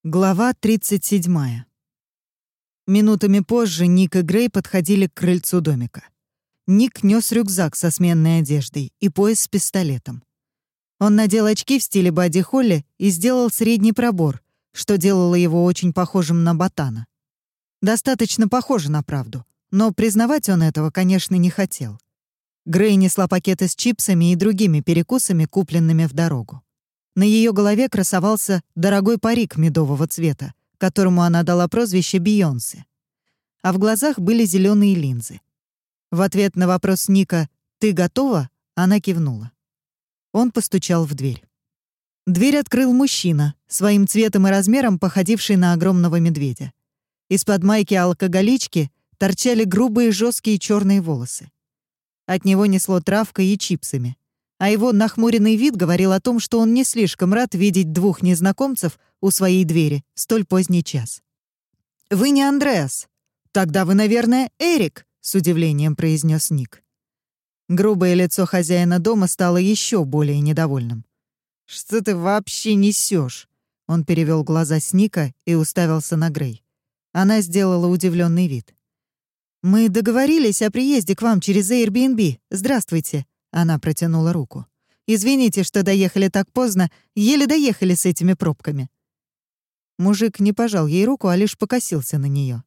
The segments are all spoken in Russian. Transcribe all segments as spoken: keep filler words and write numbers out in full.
Глава тридцать седьмая. Минутами позже Ник и Грей подходили к крыльцу домика. Ник нёс рюкзак со сменной одеждой и пояс с пистолетом. Он надел очки в стиле Бадди Холли и сделал средний пробор, что делало его очень похожим на ботана. Достаточно похоже на правду, но признавать он этого, конечно, не хотел. Грей несла пакеты с чипсами и другими перекусами, купленными в дорогу. На ее голове красовался дорогой парик медового цвета, которому она дала прозвище Бейонсе. А в глазах были зеленые линзы. В ответ на вопрос Ника «Ты готова?» она кивнула. Он постучал в дверь. Дверь открыл мужчина, своим цветом и размером походивший на огромного медведя. Из-под майки алкоголички торчали грубые жесткие черные волосы. От него несло травкой и чипсами. А его нахмуренный вид говорил о том, что он не слишком рад видеть двух незнакомцев у своей двери в столь поздний час. «Вы не Андреас. Тогда вы, наверное, Эрик», — с удивлением произнес Ник. Грубое лицо хозяина дома стало еще более недовольным. «Что ты вообще несешь? Он перевел глаза с Ника и уставился на Грей. Она сделала удивленный вид. «Мы договорились о приезде к вам через Airbnb. Здравствуйте». Она протянула руку. «Извините, что доехали так поздно, еле доехали с этими пробками». Мужик не пожал ей руку, а лишь покосился на нее.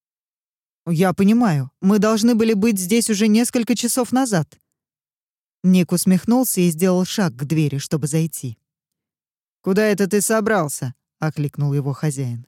«Я понимаю, мы должны были быть здесь уже несколько часов назад». Ник усмехнулся и сделал шаг к двери, чтобы зайти. «Куда это ты собрался?» — окликнул его хозяин.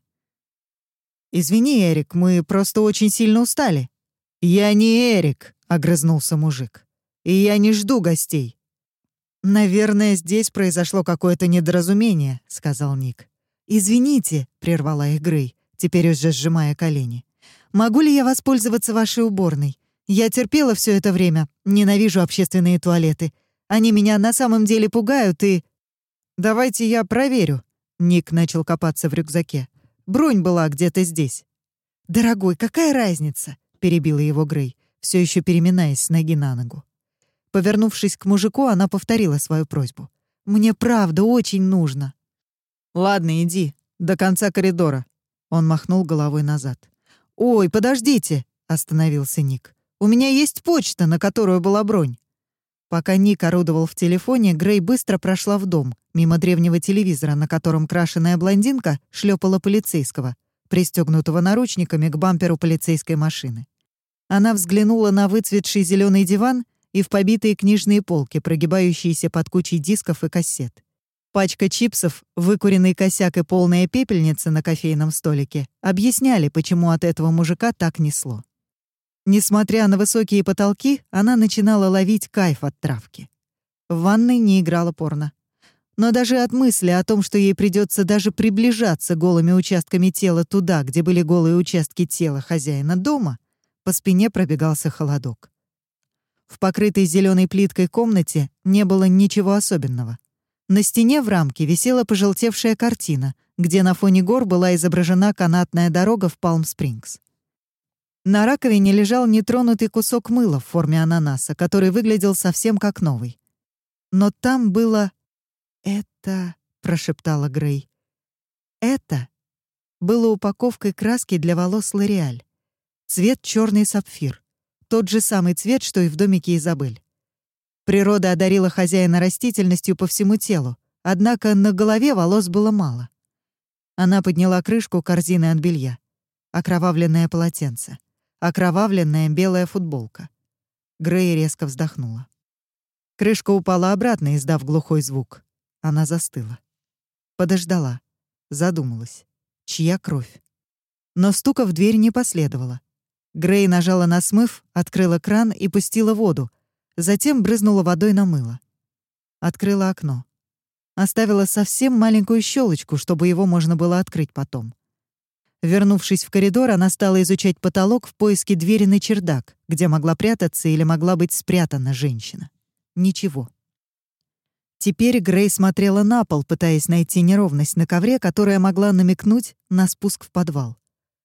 «Извини, Эрик, мы просто очень сильно устали». «Я не Эрик», — огрызнулся мужик. «И я не жду гостей». «Наверное, здесь произошло какое-то недоразумение», — сказал Ник. «Извините», — прервала их Грей, теперь уже сжимая колени. «Могу ли я воспользоваться вашей уборной? Я терпела все это время, ненавижу общественные туалеты. Они меня на самом деле пугают и...» «Давайте я проверю», — Ник начал копаться в рюкзаке. «Бронь была где-то здесь». «Дорогой, какая разница?» — перебила его Грей, все еще переминаясь с ноги на ногу. Повернувшись к мужику, она повторила свою просьбу. «Мне правда очень нужно». «Ладно, иди, до конца коридора». Он махнул головой назад. «Ой, подождите», — остановился Ник. «У меня есть почта, на которую была бронь». Пока Ник орудовал в телефоне, Грей быстро прошла в дом, мимо древнего телевизора, на котором крашеная блондинка шлепала полицейского, пристегнутого наручниками к бамперу полицейской машины. Она взглянула на выцветший зеленый диван и в побитые книжные полки, прогибающиеся под кучей дисков и кассет. Пачка чипсов, выкуренный косяк и полная пепельница на кофейном столике объясняли, почему от этого мужика так несло. Несмотря на высокие потолки, она начинала ловить кайф от травки. В ванной не играла порно. Но даже от мысли о том, что ей придется даже приближаться голыми участками тела туда, где были голые участки тела хозяина дома, по спине пробегался холодок. В покрытой зеленой плиткой комнате не было ничего особенного. На стене в рамке висела пожелтевшая картина, где на фоне гор была изображена канатная дорога в Палм-Спрингс. На раковине лежал нетронутый кусок мыла в форме ананаса, который выглядел совсем как новый. Но там было... «Это...» — прошептала Грей. «Это...» было упаковкой краски для волос Лореаль. Цвет черный сапфир. Тот же самый цвет, что и в домике Изабель. Природа одарила хозяина растительностью по всему телу, однако на голове волос было мало. Она подняла крышку корзины от белья. Окровавленное полотенце. Окровавленная белая футболка. Грей резко вздохнула. Крышка упала обратно, издав глухой звук. Она застыла. Подождала. Задумалась. Чья кровь? Но стука в дверь не последовало. Грей нажала на смыв, открыла кран и пустила воду, затем брызнула водой на мыло. Открыла окно. Оставила совсем маленькую щелочку, чтобы его можно было открыть потом. Вернувшись в коридор, она стала изучать потолок в поиске двери на чердак, где могла прятаться или могла быть спрятана женщина. Ничего. Теперь Грей смотрела на пол, пытаясь найти неровность на ковре, которая могла намекнуть на спуск в подвал.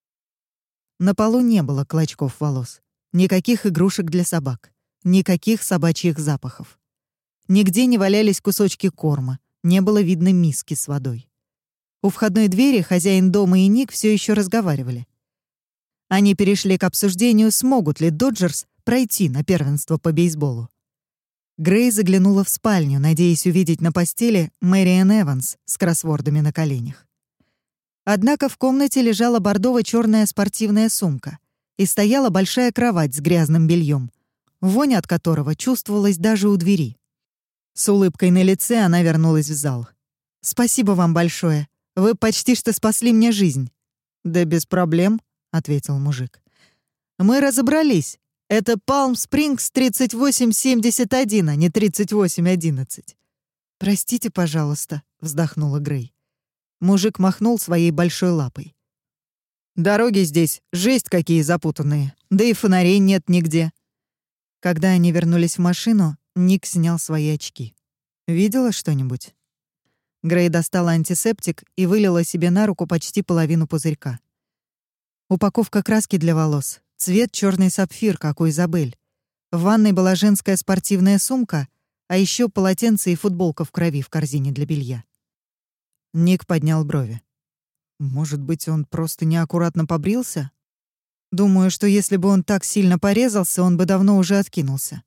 На полу не было клочков волос, никаких игрушек для собак, никаких собачьих запахов. Нигде не валялись кусочки корма, не было видно миски с водой. У входной двери хозяин дома и Ник все еще разговаривали. Они перешли к обсуждению, смогут ли Доджерс пройти на первенство по бейсболу. Грей заглянула в спальню, надеясь увидеть на постели Мэриэн Эванс с кроссвордами на коленях. Однако в комнате лежала бордово-черная спортивная сумка и стояла большая кровать с грязным бельем, вонь от которого чувствовалась даже у двери. С улыбкой на лице она вернулась в зал. «Спасибо вам большое. Вы почти что спасли мне жизнь». «Да без проблем», — ответил мужик. «Мы разобрались. Это Палм Спрингс тридцать восемь семьдесят один, а не тридцать восемь одиннадцать». «Простите, пожалуйста», — вздохнула Грей. Мужик махнул своей большой лапой. «Дороги здесь жесть какие запутанные, да и фонарей нет нигде». Когда они вернулись в машину, Ник снял свои очки. «Видела что-нибудь?» Грей достала антисептик и вылила себе на руку почти половину пузырька. Упаковка краски для волос, цвет черный сапфир, как у Изабель. В ванной была женская спортивная сумка, а еще полотенце и футболка в крови в корзине для белья. Ник поднял брови. «Может быть, он просто неаккуратно побрился? Думаю, что если бы он так сильно порезался, он бы давно уже откинулся.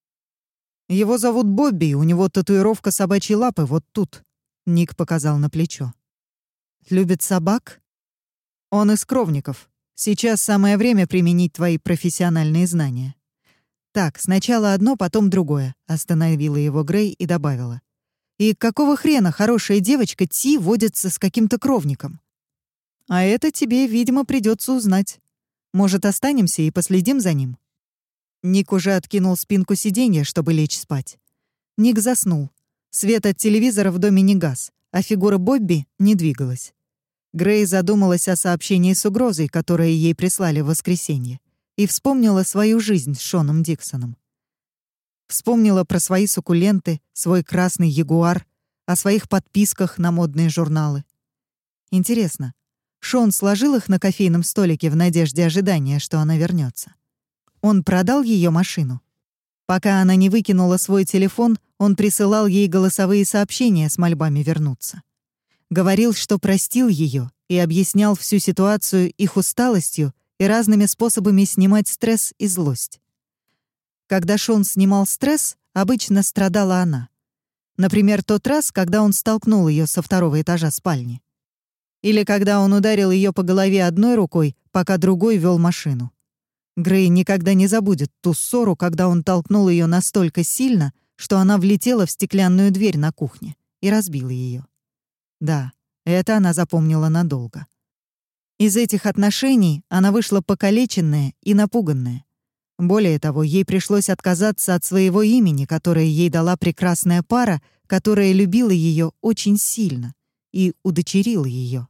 Его зовут Бобби, у него татуировка собачьей лапы вот тут». Ник показал на плечо. «Любит собак?» «Он из кровников. Сейчас самое время применить твои профессиональные знания». «Так, сначала одно, потом другое», — остановила его Грей и добавила. «И какого хрена хорошая девочка Ти водится с каким-то кровником? А это тебе, видимо, придется узнать. Может, останемся и последим за ним?» Ник уже откинул спинку сиденья, чтобы лечь спать. Ник заснул. Свет от телевизора в доме не гас, а фигура Бобби не двигалась. Грей задумалась о сообщении с угрозой, которое ей прислали в воскресенье, и вспомнила свою жизнь с Шоном Диксоном. Вспомнила про свои суккуленты, свой красный ягуар, о своих подписках на модные журналы. Интересно, Шон сложил их на кофейном столике в надежде ожидания, что она вернется. Он продал ее машину. Пока она не выкинула свой телефон, он присылал ей голосовые сообщения с мольбами вернуться. Говорил, что простил ее, и объяснял всю ситуацию их усталостью и разными способами снимать стресс и злость. Когда Шон снимал стресс, обычно страдала она. Например, тот раз, когда он столкнул ее со второго этажа спальни. Или когда он ударил ее по голове одной рукой, пока другой вел машину. Грей никогда не забудет ту ссору, когда он толкнул ее настолько сильно, что она влетела в стеклянную дверь на кухне и разбила ее. Да, это она запомнила надолго. Из этих отношений она вышла покалеченная и напуганная. Более того, ей пришлось отказаться от своего имени, которое ей дала прекрасная пара, которая любила ее очень сильно и удочерила ее.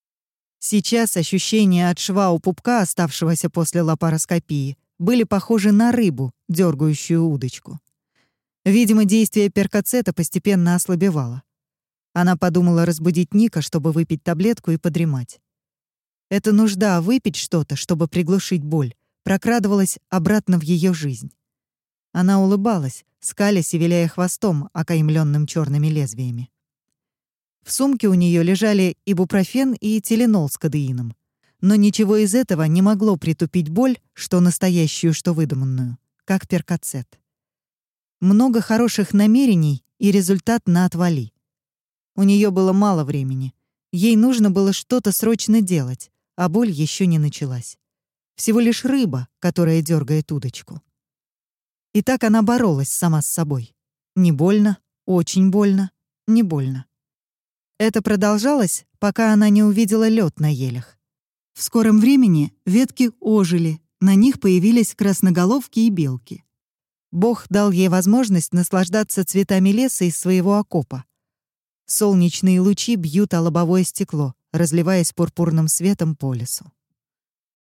Сейчас ощущения от шва у пупка, оставшегося после лапароскопии, были похожи на рыбу, дергающую удочку. Видимо, действие перкоцета постепенно ослабевало. Она подумала разбудить Ника, чтобы выпить таблетку и подремать. Эта нужда выпить что-то, чтобы приглушить боль, прокрадывалась обратно в ее жизнь. Она улыбалась, скалясь и виляя хвостом, окаймлённым черными лезвиями. В сумке у нее лежали ибупрофен и теленол с кодеином. Но ничего из этого не могло притупить боль, что настоящую, что выдуманную, как перкоцет. Много хороших намерений и результат на отвали. У нее было мало времени. Ей нужно было что-то срочно делать, а боль еще не началась. Всего лишь рыба, которая дергает удочку. И так она боролась сама с собой. Не больно, очень больно, не больно. Это продолжалось, пока она не увидела лед на елях. В скором времени ветки ожили, на них появились красноголовки и белки. Бог дал ей возможность наслаждаться цветами леса из своего окопа. Солнечные лучи бьют о лобовое стекло, разливаясь пурпурным светом по лесу.